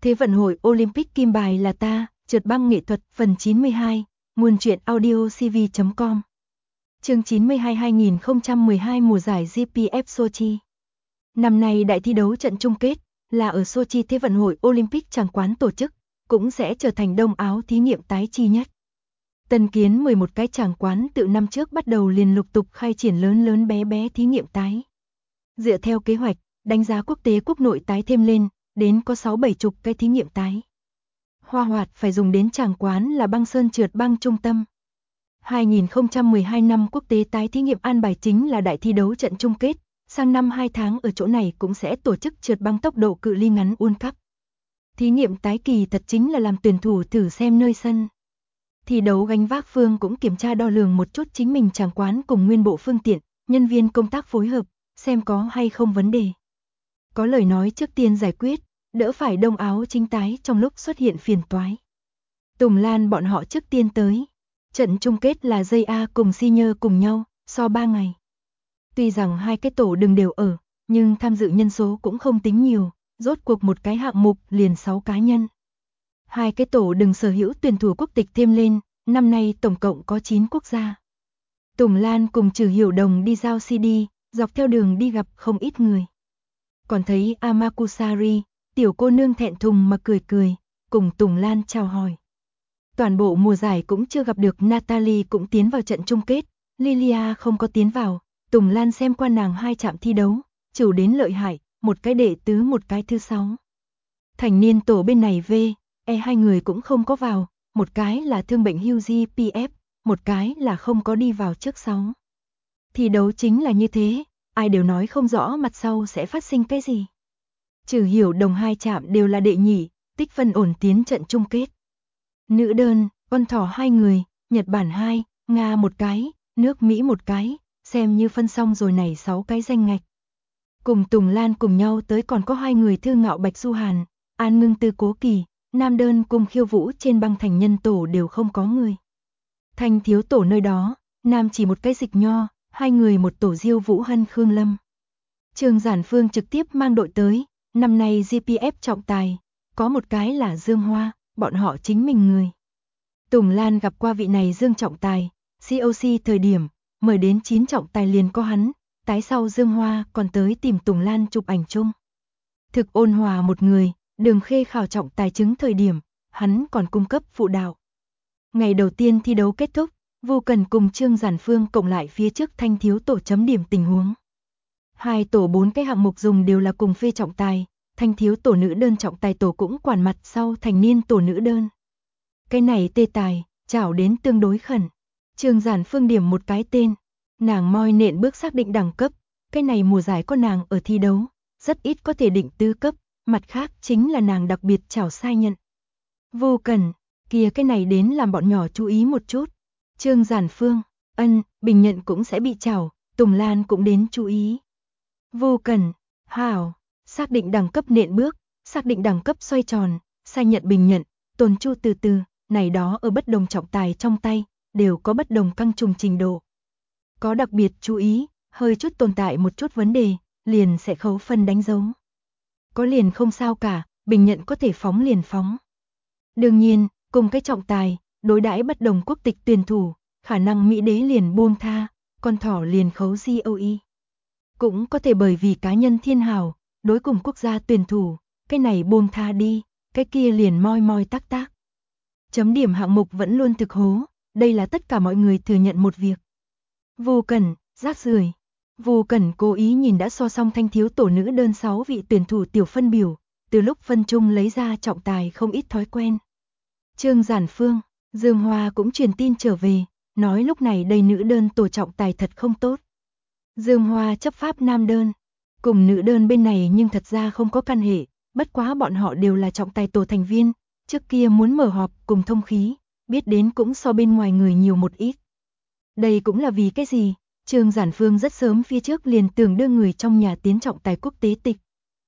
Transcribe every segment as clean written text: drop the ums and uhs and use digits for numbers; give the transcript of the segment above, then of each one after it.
Thế vận hội Olympic kim bài là ta, trượt băng nghệ thuật phần 92, nguồn truyện audio cv.com. Chương 92 2012 mùa giải GPF Sochi. Năm nay đại thi đấu trận chung kết là ở Sochi. Thế vận hội Olympic tràng quán tổ chức cũng sẽ trở thành Đông Áo thí nghiệm tái chi nhất. Tân kiến 11 cái tràng quán từ năm trước bắt đầu liền lục tục khai triển lớn bé bé thí nghiệm tái. Dựa theo kế hoạch, đánh giá quốc tế quốc nội tái thêm lên, đến có 6-7 cái thí nghiệm tái. Hoa hoạt phải dùng đến tràng quán là băng sơn trượt băng trung tâm. 2012 năm quốc tế tái thí nghiệm an bài chính là đại thi đấu trận chung kết, sang năm 2 tháng ở chỗ này cũng sẽ tổ chức trượt băng tốc độ cự ly ngắn World Cup. Thí nghiệm tái kỳ thật chính là làm tuyển thủ thử xem nơi sân. Thi đấu gánh vác phương cũng kiểm tra đo lường một chút chính mình tràng quán cùng nguyên bộ phương tiện, nhân viên công tác phối hợp, xem có hay không vấn đề. Có lời nói trước tiên giải quyết, đỡ phải Đông Áo chính tái trong lúc xuất hiện phiền toái. Tùng Lan bọn họ trước tiên tới. Trận chung kết là JA cùng Senior cùng nhau, so 3 ngày. Tuy rằng hai cái tổ đừng đều ở, nhưng tham dự nhân số cũng không tính nhiều, rốt cuộc một cái hạng mục liền 6 cá nhân. Hai cái tổ đừng sở hữu tuyển thủ quốc tịch thêm lên, năm nay tổng cộng có 9 quốc gia. Tùng Lan cùng Trử Hiểu Đồng đi giao CD, dọc theo đường đi gặp không ít người. Còn thấy Amakusari, tiểu cô nương thẹn thùng mà cười, cùng Tùng Lan chào hỏi. Toàn bộ mùa giải cũng chưa gặp được Natalie cũng tiến vào trận chung kết, Lilia không có tiến vào, Tùng Lan xem qua nàng 2 chạm thi đấu, chủ đến lợi hại, một cái đệ tứ một cái thứ 6. Thành niên tổ bên này hai người cũng không có vào, một cái là thương bệnh hưu GPF, một cái là không có đi vào trước 6. Thi đấu chính là như thế, ai đều nói không rõ mặt sau sẽ phát sinh cái gì. Trừ Hiểu Đồng 2 chạm đều là đệ nhị, tích phân ổn tiến trận chung kết. Nữ đơn, con thỏ 2 người, Nhật Bản 2, Nga 1 cái, nước Mỹ 1 cái, xem như phân xong rồi này 6 cái danh ngạch. Cùng Tùng Lan cùng nhau tới còn có 2 người Thư Ngạo Bạch Du Hàn, An Ngưng Tư Cố Kỳ, nam đơn cùng khiêu vũ trên băng thành nhân tổ đều không có người. Thanh thiếu tổ nơi đó, nam chỉ một cái Dịch Nho, 2 người một tổ Diêu Vũ Hân Khương Lâm. Trương Giản Phương trực tiếp mang đội tới, năm nay GPF trọng tài, có một cái là Dương Hoa, bọn họ chính mình người. Tùng Lan gặp qua vị này Dương trọng tài, COC thời điểm, mời đến 9 trọng tài liền có hắn, tái sau Dương Hoa còn tới tìm Tùng Lan chụp ảnh chung. Thực ôn hòa một người, Đường Khê khảo trọng tài chứng thời điểm, hắn còn cung cấp phụ đạo. Ngày đầu tiên thi đấu kết thúc, Vu Cần cùng Trương Giản Phương cộng lại phía trước thanh thiếu tổ chấm điểm tình huống. 2 tổ 4 cái hạng mục dùng đều là cùng phê trọng tài, thanh thiếu tổ nữ đơn trọng tài tổ cũng quản mặt sau thành niên tổ nữ đơn. Cái này tê tài, chảo đến tương đối khẩn. Trương Giản Phương điểm một cái tên, nàng moi nện bước xác định đẳng cấp, cái này mùa giải có nàng ở thi đấu, rất ít có thể định tứ cấp, mặt khác chính là nàng đặc biệt chảo sai nhận. Vô cần, kia cái này đến làm bọn nhỏ chú ý một chút. Trương Giản Phương, bình nhận cũng sẽ bị chảo, Tùng Lan cũng đến chú ý. Vô cần, hảo, xác định đẳng cấp nện bước, xác định đẳng cấp xoay tròn, sai nhận bình nhận, tồn chu từ từ, này đó ở bất đồng trọng tài trong tay, đều có bất đồng căng trùng trình độ. Có đặc biệt chú ý, hơi chút tồn tại một chút vấn đề, liền sẽ khấu phân đánh dấu. Có liền không sao cả, bình nhận có thể phóng liền phóng. Đương nhiên, cùng cái trọng tài, đối đãi bất đồng quốc tịch tuyển thủ, khả năng Mỹ đế liền buông tha, con thỏ liền khấu GOE. Cũng có thể bởi vì cá nhân thiên hào, đối cùng quốc gia tuyển thủ, cái này buông tha đi, cái kia liền moi tác. Chấm điểm hạng mục vẫn luôn thực hố, đây là tất cả mọi người thừa nhận một việc. Vô Cẩn, rác rưởi. Vô Cẩn cố ý nhìn đã so xong thanh thiếu tổ nữ đơn 6 vị tuyển thủ tiểu phân biểu, từ lúc phân chung lấy ra trọng tài không ít thói quen. Trương Giản Phương, Dương Hoa cũng truyền tin trở về, nói lúc này đây nữ đơn tổ trọng tài thật không tốt. Dương Hoa chấp pháp nam đơn, cùng nữ đơn bên này nhưng thật ra không có căn hệ, bất quá bọn họ đều là trọng tài tổ thành viên, trước kia muốn mở họp cùng thông khí, biết đến cũng so bên ngoài người nhiều một ít. Đây cũng là vì cái gì, Trương Giản Phương rất sớm phía trước liền tưởng đưa người trong nhà tiến trọng tài quốc tế tịch.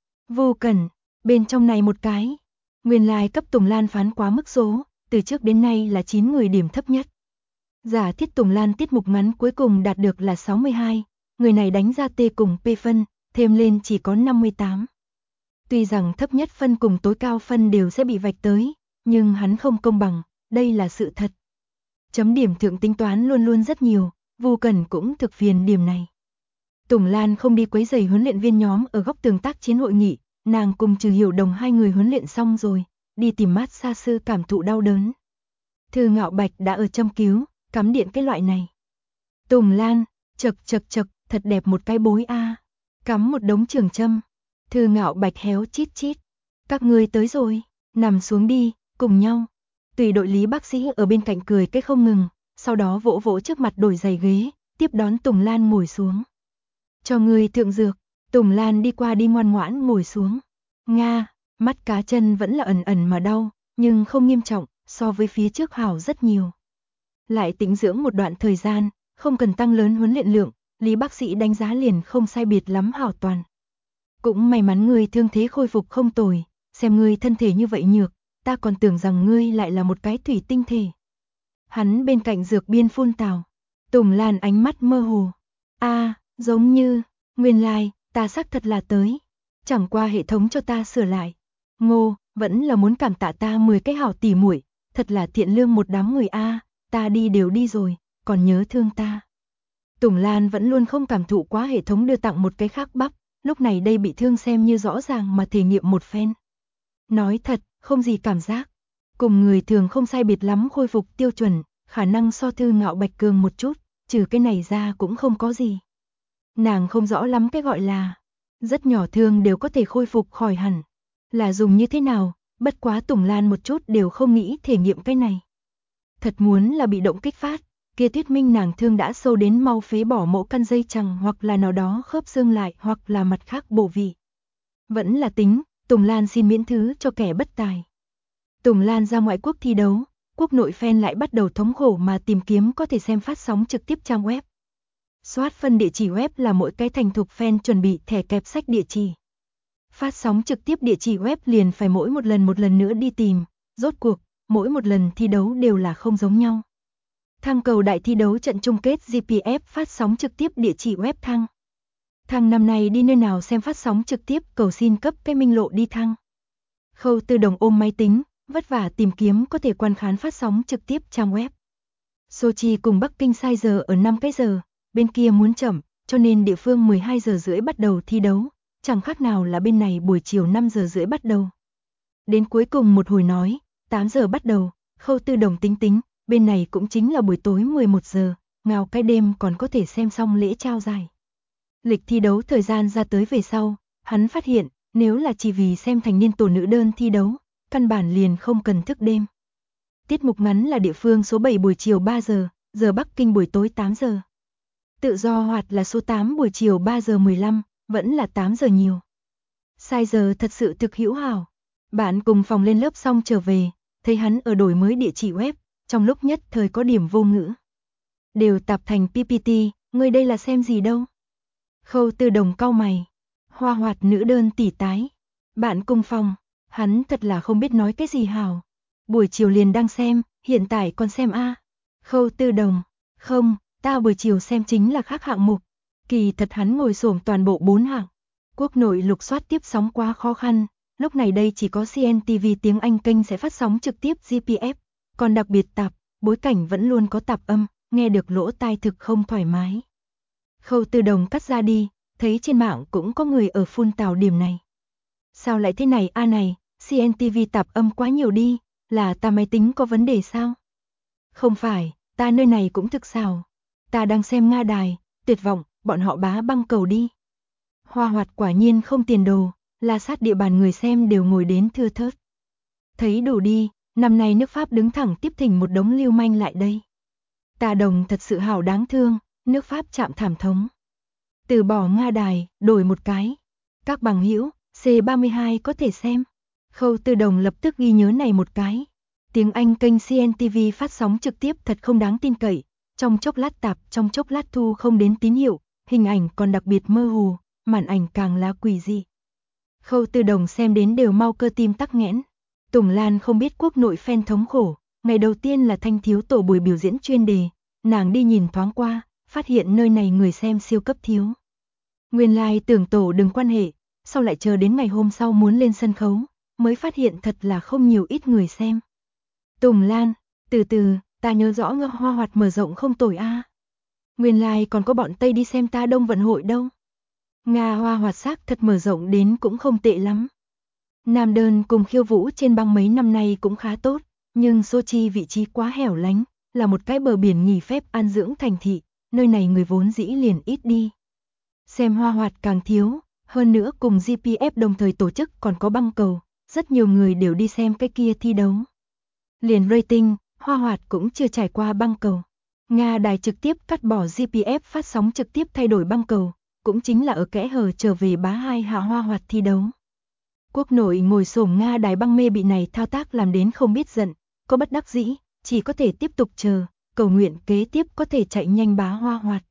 Vô cần, bên trong này một cái, nguyên lai cấp Tùng Lan phán quá mức số, từ trước đến nay là 9 người điểm thấp nhất. Giả thiết Tùng Lan tiết mục ngắn cuối cùng đạt được là 62, người này đánh ra T cùng P phân, thêm lên chỉ có 58. Tuy rằng thấp nhất phân cùng tối cao phân đều sẽ bị vạch tới, nhưng hắn không công bằng, đây là sự thật. Chấm điểm thượng tính toán luôn luôn rất nhiều, Vu Cẩn cũng thực phiền điểm này. Tùng Lan không đi quấy rầy huấn luyện viên nhóm ở góc tường tác chiến hội nghị, nàng cùng Trừ Hiểu Đồng hai người huấn luyện xong rồi, đi tìm mát xa sư cảm thụ đau đớn. Thư Ngạo Bạch đã ở châm cứu, cắm điện cái loại này. Tùng Lan, chật, thật đẹp một cái bối a. Cắm một đống trường châm. Thư Ngạo Bạch héo chít chít. Các ngươi tới rồi, nằm xuống đi, cùng nhau. Tùy đội lý bác sĩ ở bên cạnh cười cái không ngừng, sau đó vỗ vỗ trước mặt đổi giày ghế, tiếp đón Tùng Lan ngồi xuống. Cho ngươi thượng dược. Tùng Lan đi qua đi ngoan ngoãn ngồi xuống. Nga, mắt cá chân vẫn là ẩn ẩn mà đau, nhưng không nghiêm trọng, so với phía trước hảo rất nhiều. Lại tĩnh dưỡng một đoạn thời gian, không cần tăng lớn huấn luyện lượng, lý bác sĩ đánh giá liền không sai biệt lắm hảo toàn. Cũng may mắn ngươi thương thế khôi phục không tồi, xem ngươi thân thể như vậy nhược, ta còn tưởng rằng ngươi lại là một cái thủy tinh thể. Hắn bên cạnh dược biên phun tào. Tùng Lan ánh mắt mơ hồ. Giống như, nguyên lai, ta xác thật là tới. Chẳng qua hệ thống cho ta sửa lại. Ngô, vẫn là muốn cảm tạ ta 10 cái hảo tỉ muội, thật là thiện lương một đám người ta đi đều đi rồi, còn nhớ thương ta. Tùng Lan vẫn luôn không cảm thụ quá hệ thống đưa tặng một cái khác bắp, lúc này đây bị thương xem như rõ ràng mà thể nghiệm một phen. Nói thật, không gì cảm giác. Cùng người thường không sai biệt lắm khôi phục tiêu chuẩn, khả năng so Thư Ngạo Bạch cường một chút, trừ cái này ra cũng không có gì. Nàng không rõ lắm cái gọi là rất nhỏ thương đều có thể khôi phục khỏi hẳn. Là dùng như thế nào, bất quá Tùng Lan một chút đều không nghĩ thể nghiệm cái này. Thật muốn là bị động kích phát, kia thuyết minh nàng thương đã sâu đến mau phế bỏ mẫu căn dây chằng hoặc là nào đó khớp xương lại hoặc là mặt khác bổ vị. Vẫn là tính, Tùng Lan xin miễn thứ cho kẻ bất tài. Tùng Lan ra ngoại quốc thi đấu, quốc nội fan lại bắt đầu thống khổ mà tìm kiếm có thể xem phát sóng trực tiếp trang web. Soát phân địa chỉ web là mỗi cái thành thục fan chuẩn bị thẻ kẹp sách địa chỉ. Phát sóng trực tiếp địa chỉ web liền phải mỗi một lần nữa đi tìm, rốt cuộc, mỗi một lần thi đấu đều là không giống nhau. Thăng cầu đại thi đấu trận chung kết GPF phát sóng trực tiếp địa chỉ web thăng. Thăng năm nay đi nơi nào xem phát sóng trực tiếp cầu xin cấp cái minh lộ đi thăng. Khâu Tư Đồng ôm máy tính, vất vả tìm kiếm có thể quan khán phát sóng trực tiếp trang web. Sochi cùng Bắc Kinh sai giờ ở 5 cái giờ, bên kia muốn chậm, cho nên địa phương 12 giờ rưỡi bắt đầu thi đấu, chẳng khác nào là bên này buổi chiều 5 giờ rưỡi bắt đầu. Đến cuối cùng một hồi nói, 8 giờ bắt đầu, Khâu Tư Đồng tính, bên này cũng chính là buổi tối 11 giờ, ngào cái đêm còn có thể xem xong lễ trao giải. Lịch thi đấu thời gian ra tới về sau, hắn phát hiện, nếu là chỉ vì xem thành niên tổ nữ đơn thi đấu, căn bản liền không cần thức đêm. Tiết mục ngắn là địa phương số 7 buổi chiều 3 giờ, giờ Bắc Kinh buổi tối 8 giờ. Tự do hoạt là số 8 buổi chiều 3 giờ 15, vẫn là 8 giờ nhiều. Sai giờ thật sự thực hữu hảo. Bạn cùng phòng lên lớp xong trở về, thấy hắn ở đổi mới địa chỉ web, trong lúc nhất thời có điểm vô ngữ. Đều tạp thành PPT, người đây là xem gì đâu. Khâu Tư Đồng cau mày. Hoa hoạt nữ đơn tỷ tái. Bạn cùng phòng, hắn thật là không biết nói cái gì hảo. Buổi chiều liền đang xem, hiện tại còn xem Khâu Tư Đồng, không, ta buổi chiều xem chính là khác hạng mục. Kỳ thật hắn ngồi xổm toàn bộ 4 hạng. Quốc nội lục soát tiếp sóng quá khó khăn, lúc này đây chỉ có CNTV tiếng Anh kênh sẽ phát sóng trực tiếp GPF, còn đặc biệt tạp, bối cảnh vẫn luôn có tạp âm, nghe được lỗ tai thực không thoải mái. Khâu Tư Đồng cắt ra đi, thấy trên mạng cũng có người ở phun tào điểm này. Sao lại thế này này, CNTV tạp âm quá nhiều đi, là ta máy tính có vấn đề sao? Không phải, ta nơi này cũng thực xào. Ta đang xem Nga đài, tuyệt vọng, bọn họ bá băng cầu đi. Hoa hoạt quả nhiên không tiền đồ, là sát địa bàn người xem đều ngồi đến thưa thớt. Thấy đủ đi, năm nay nước Pháp đứng thẳng tiếp thỉnh một đống lưu manh lại đây. Tà Đồng thật sự hảo đáng thương, nước Pháp chạm thảm thống. Từ bỏ Nga đài, đổi một cái. Các bằng hữu, C32 có thể xem. Khâu Tư Đồng lập tức ghi nhớ này một cái. Tiếng Anh kênh CNTV phát sóng trực tiếp thật không đáng tin cậy. Trong chốc lát tạp, trong chốc lát thu không đến tín hiệu, hình ảnh còn đặc biệt mơ hồ, màn ảnh càng là quỷ dị. Khâu Tư Đồng xem đến đều mau cơ tim tắc nghẽn. Tùng Lan không biết quốc nội fan thống khổ, ngày đầu tiên là thanh thiếu tổ buổi biểu diễn chuyên đề, nàng đi nhìn thoáng qua, phát hiện nơi này người xem siêu cấp thiếu. Nguyên lai tưởng tổ đừng quan hệ, sau lại chờ đến ngày hôm sau muốn lên sân khấu, mới phát hiện thật là không nhiều ít người xem. Tùng Lan, từ từ, ta nhớ rõ Nga Hoa Hoạt mở rộng không tồi a. Nguyên lai còn có bọn Tây đi xem ta Đông Vận Hội đâu. Nga Hoa Hoạt xác thật mở rộng đến cũng không tệ lắm. Nam đơn cùng khiêu vũ trên băng mấy năm nay cũng khá tốt, nhưng Sochi vị trí quá hẻo lánh, là một cái bờ biển nghỉ phép an dưỡng thành thị, nơi này người vốn dĩ liền ít đi. Xem Hoa Hoạt càng thiếu, hơn nữa cùng GPF đồng thời tổ chức còn có băng cầu, rất nhiều người đều đi xem cái kia thi đấu. Liền rating, Hoa Hoạt cũng chưa trải qua băng cầu. Nga đài trực tiếp cắt bỏ GPF phát sóng trực tiếp thay đổi băng cầu, cũng chính là ở kẽ hở trở về bá hai hạ Hoa Hoạt thi đấu. Quốc nội ngồi xổm Nga đài băng mê bị này thao tác làm đến không biết giận, có bất đắc dĩ, chỉ có thể tiếp tục chờ, cầu nguyện kế tiếp có thể chạy nhanh bá Hoa Hoạt.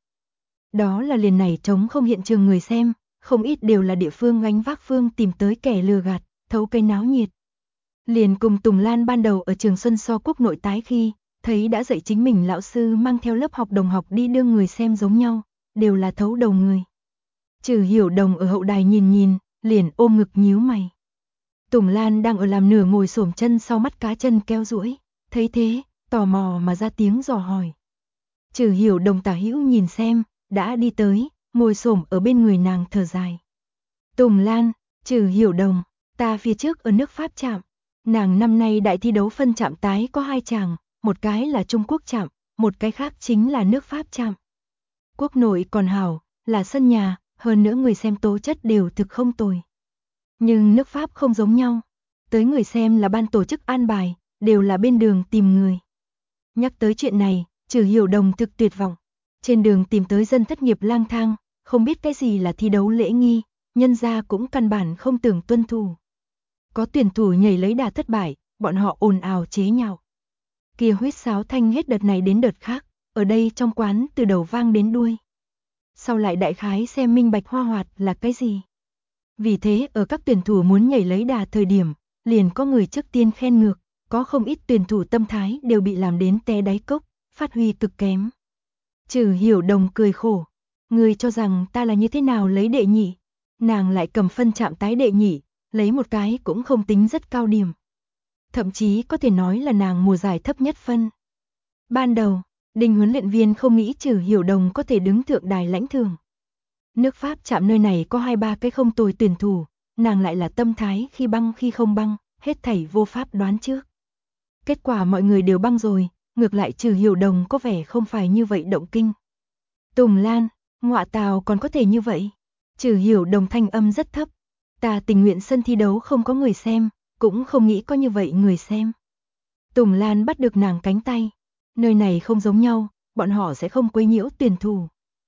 Đó là liền này trống không hiện trường người xem, không ít đều là địa phương gánh vác phương tìm tới kẻ lừa gạt, thấu cây náo nhiệt. Liền cùng Tùng Lan ban đầu ở trường Xuân So quốc nội tái khi, thấy đã dạy chính mình lão sư mang theo lớp học đồng học đi đưa người xem giống nhau, đều là thấu đầu người. Trừ Hiểu Đồng ở hậu đài nhìn, liền ôm ngực nhíu mày. Tùng Lan đang ở làm nửa ngồi xổm chân sau mắt cá chân keo duỗi, thấy thế, tò mò mà ra tiếng dò hỏi. Trừ Hiểu Đồng tả hữu nhìn xem, đã đi tới, ngồi xổm ở bên người nàng thở dài. Tùng Lan, Trừ Hiểu Đồng, ta phía trước ở nước Pháp chạm. Nàng năm nay đại thi đấu phân chạm tái có 2 chàng, một cái là Trung Quốc chạm, một cái khác chính là nước Pháp chạm. Quốc nội còn hảo, là sân nhà, hơn nữa người xem tố chất đều thực không tồi. Nhưng nước Pháp không giống nhau, tới người xem là ban tổ chức an bài, đều là bên đường tìm người. Nhắc tới chuyện này, Trừ Hiểu Đồng thực tuyệt vọng. Trên đường tìm tới dân thất nghiệp lang thang, không biết cái gì là thi đấu lễ nghi, nhân gia cũng căn bản không tưởng tuân thủ. Có tuyển thủ nhảy lấy đà thất bại, bọn họ ồn ào chế nhạo. Kia huýt sáo thanh hết đợt này đến đợt khác, ở đây trong quán từ đầu vang đến đuôi. Sau lại đại khái xem minh bạch Hoa Hoạt là cái gì. Vì thế ở các tuyển thủ muốn nhảy lấy đà thời điểm, liền có người trước tiên khen ngược, có không ít tuyển thủ tâm thái đều bị làm đến té đáy cốc, phát huy cực kém. Trừ Hiểu Đồng cười khổ, người cho rằng ta là như thế nào lấy đệ nhị, nàng lại cầm phân chạm tái đệ nhị, lấy một cái cũng không tính rất cao điểm. Thậm chí có thể nói là nàng mùa giải thấp nhất phân. Ban đầu, Đinh huấn luyện viên không nghĩ Trừ Hiểu Đồng có thể đứng thượng đài lãnh thưởng. Nước Pháp chạm nơi này có 2-3 cái không tồi tuyển thủ, nàng lại là tâm thái khi băng khi không băng, hết thảy vô pháp đoán trước. Kết quả mọi người đều băng rồi, ngược lại Trừ Hiểu Đồng có vẻ không phải như vậy động kinh. Tùng Lan, ngọa tào còn có thể như vậy. Trừ Hiểu Đồng thanh âm rất thấp. Ta tình nguyện sân thi đấu không có người xem, cũng không nghĩ có như vậy người xem. Tùng Lan bắt được nàng cánh tay. Nơi này không giống nhau, bọn họ sẽ không quấy nhiễu tuyển thủ.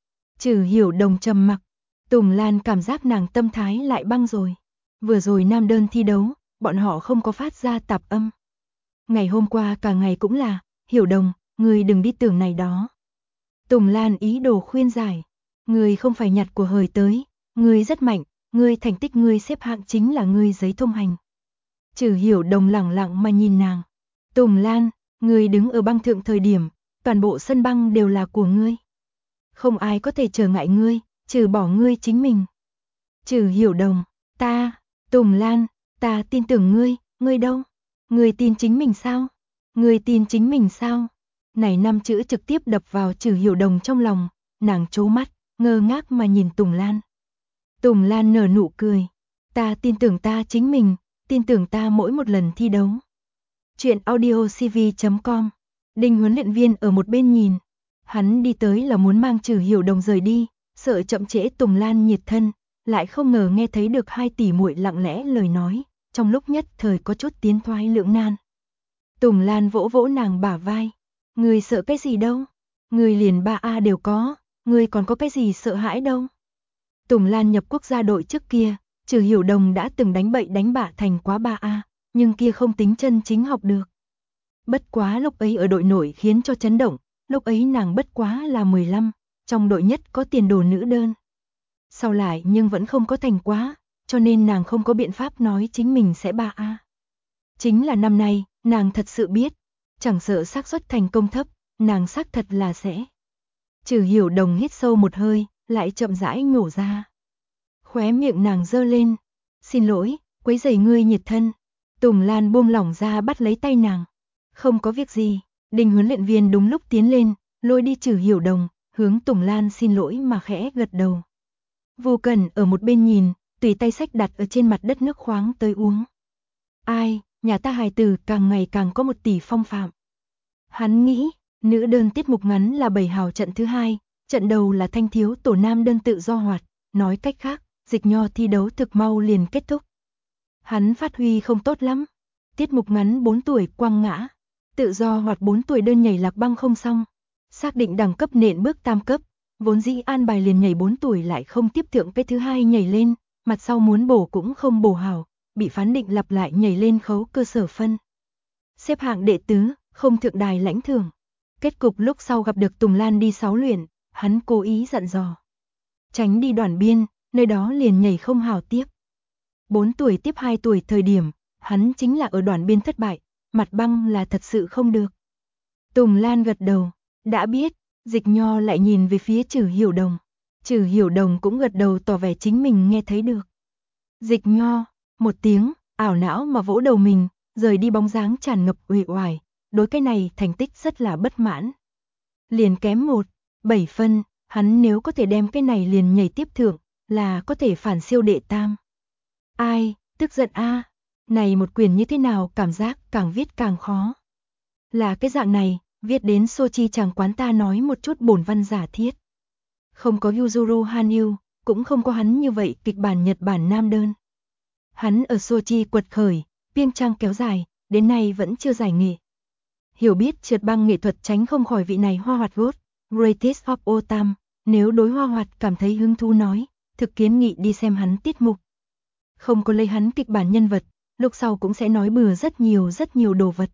Trừ Hiểu Đồng trầm mặc. Tùng Lan cảm giác nàng tâm thái lại băng rồi. Vừa rồi nam đơn thi đấu, bọn họ không có phát ra tạp âm. Ngày hôm qua cả ngày cũng là, Hiểu Đồng, người đừng đi tưởng này đó. Tùng Lan ý đồ khuyên giải. Người không phải nhặt của hời tới, người rất mạnh, người thành tích người xếp hạng chính là người giấy thông hành. Trừ Hiểu Đồng lẳng lặng mà nhìn nàng. Tùng Lan, người đứng ở băng thượng thời điểm, toàn bộ sân băng đều là của ngươi. Không ai có thể trở ngại ngươi, trừ bỏ ngươi chính mình. Trừ Hiểu Đồng, ta, Tùng Lan, ta tin tưởng ngươi, ngươi đâu? Ngươi tin chính mình sao? Ngươi tin chính mình sao? Này 5 chữ trực tiếp đập vào Trừ Hiểu Đồng trong lòng, nàng trố mắt, ngơ ngác mà nhìn Tùng Lan. Tùng Lan nở nụ cười, ta tin tưởng ta chính mình, tin tưởng ta mỗi một lần thi đấu. Chuyện audiocv.com. Đinh huấn luyện viên ở một bên nhìn, hắn đi tới là muốn mang Trừ Hiểu Đồng rời đi, sợ chậm trễ Tùng Lan nhiệt thân, lại không ngờ nghe thấy được 2 tỷ muội lặng lẽ lời nói, trong lúc nhất thời có chút tiến thoái lưỡng nan. Tùng Lan vỗ vỗ nàng bả vai, người sợ cái gì đâu, người liền 3A đều có, người còn có cái gì sợ hãi đâu. Tùng Lan nhập quốc gia đội trước kia, Trừ Hiểu Đồng đã từng đánh bậy đánh bạ thành quá 3A, nhưng kia không tính chân chính học được. Bất quá lúc ấy ở đội nổi khiến cho chấn động, lúc ấy nàng bất quá là 15, trong đội nhất có tiền đồ nữ đơn. Sau lại nhưng vẫn không có thành quá, cho nên nàng không có biện pháp nói chính mình sẽ 3A. Chính là năm nay, nàng thật sự biết, chẳng sợ xác suất thành công thấp, nàng xác thật là sẽ. Trừ Hiểu Đồng hít sâu một hơi, lại chậm rãi nhổ ra. Khóe miệng nàng giơ lên. Xin lỗi, quấy rầy ngươi nhiệt thân. Tùng Lan buông lỏng ra bắt lấy tay nàng. Không có việc gì. Đinh huấn luyện viên đúng lúc tiến lên, lôi đi Trử Hiểu Đồng, hướng Tùng Lan xin lỗi mà khẽ gật đầu. Vô Cần ở một bên nhìn, tùy tay xách đặt ở trên mặt đất nước khoáng tới uống. Ai, nhà ta hài tử càng ngày càng có một tỷ phong phạm. Hắn nghĩ, nữ đơn tiết mục ngắn là 7 hào trận thứ 2, trận đầu là thanh thiếu tổ nam đơn tự do hoạt, nói cách khác, Dịch Nho thi đấu thực mau liền kết thúc. Hắn phát huy không tốt lắm. Tiết mục ngắn 4 tuổi quăng ngã, tự do hoạt 4 tuổi đơn nhảy lạc băng không xong. Xác định đẳng cấp nện bước tam cấp, vốn dĩ an bài liền nhảy 4 tuổi lại không tiếp thượng cái thứ 2 nhảy lên, mặt sau muốn bổ cũng không bổ hảo, bị phán định lặp lại nhảy lên khấu cơ sở phân. Xếp hạng đệ tứ, không thượng đài lãnh thưởng. Kết cục lúc sau gặp được Tùng Lan đi 6 luyện, hắn cố ý dặn dò. Tránh đi đoàn biên, nơi đó liền nhảy không hảo tiếp. 4 tuổi tiếp 2 tuổi thời điểm, hắn chính là ở đoàn biên thất bại, mặt băng là thật sự không được. Tùng Lan gật đầu, đã biết, Dịch Nho lại nhìn về phía Trử Hiểu Đồng. Trử Hiểu Đồng cũng gật đầu tỏ vẻ chính mình nghe thấy được. Dịch Nho, một tiếng, ảo não mà vỗ đầu mình, rời đi bóng dáng tràn ngập uể oải, đối cái này thành tích rất là bất mãn. Liền kém 7 phân, hắn nếu có thể đem cái này liền nhảy tiếp thượng, là có thể phản siêu đệ tam. Ai, tức giận a, này một quyển như thế nào cảm giác càng viết càng khó. Là cái dạng này, viết đến Sochi chàng quán ta nói một chút bổn văn giả thiết. Không có Yuzuru Hanyu, cũng không có hắn như vậy kịch bản Nhật Bản nam đơn. Hắn ở Sochi quật khởi, piêng trang kéo dài, đến nay vẫn chưa giải nghệ. Hiểu biết trượt băng nghệ thuật tránh không khỏi vị này hoa hoạt gốt, Greatest of All Time, nếu đối hoa hoạt cảm thấy hứng thú nói, thực kiến nghị đi xem hắn tiết mục. Không có lấy hắn kịch bản nhân vật, lúc sau cũng sẽ nói bừa rất nhiều đồ vật.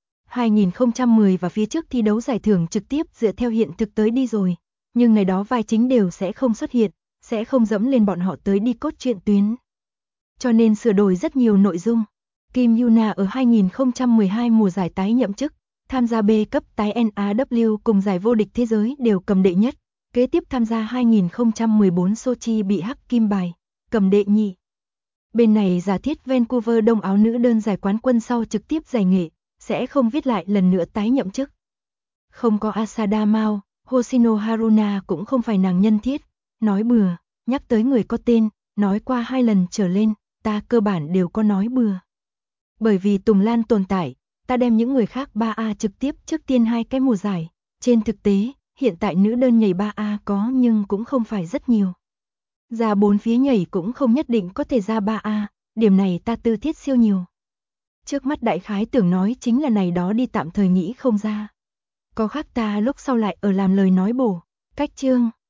2010 và phía trước thi đấu giải thưởng trực tiếp dựa theo hiện thực tới đi rồi, nhưng ngày đó vai chính đều sẽ không xuất hiện, sẽ không dẫm lên bọn họ tới đi cốt truyện tuyến. Cho nên sửa đổi rất nhiều nội dung. Kim Yuna ở 2012 mùa giải tái nhậm chức, tham gia B cấp tái NAW cùng giải vô địch thế giới đều cầm đệ nhất, kế tiếp tham gia 2014 Sochi bị hắc kim bài, cầm đệ nhị. Bên này giả thiết Vancouver đông áo nữ đơn giải quán quân sau trực tiếp giải nghệ, sẽ không viết lại lần nữa tái nhậm chức. Không có Asada Mao, Hoshino Haruna cũng không phải nàng nhân thiết, nói bừa, nhắc tới người có tên, nói qua 2 lần trở lên, ta cơ bản đều có nói bừa. Bởi vì Tùng Lan tồn tại, ta đem những người khác 3A trực tiếp trước tiên 2 cái mùa giải, trên thực tế, hiện tại nữ đơn nhảy 3A có nhưng cũng không phải rất nhiều. Ra 4 phía nhảy cũng không nhất định có thể ra 3A, điểm này ta tư thiết siêu nhiều. Trước mắt đại khái tưởng nói chính là này đó đi tạm thời nghĩ không ra. Có khác ta lúc sau lại ở làm lời nói bổ, cách chương.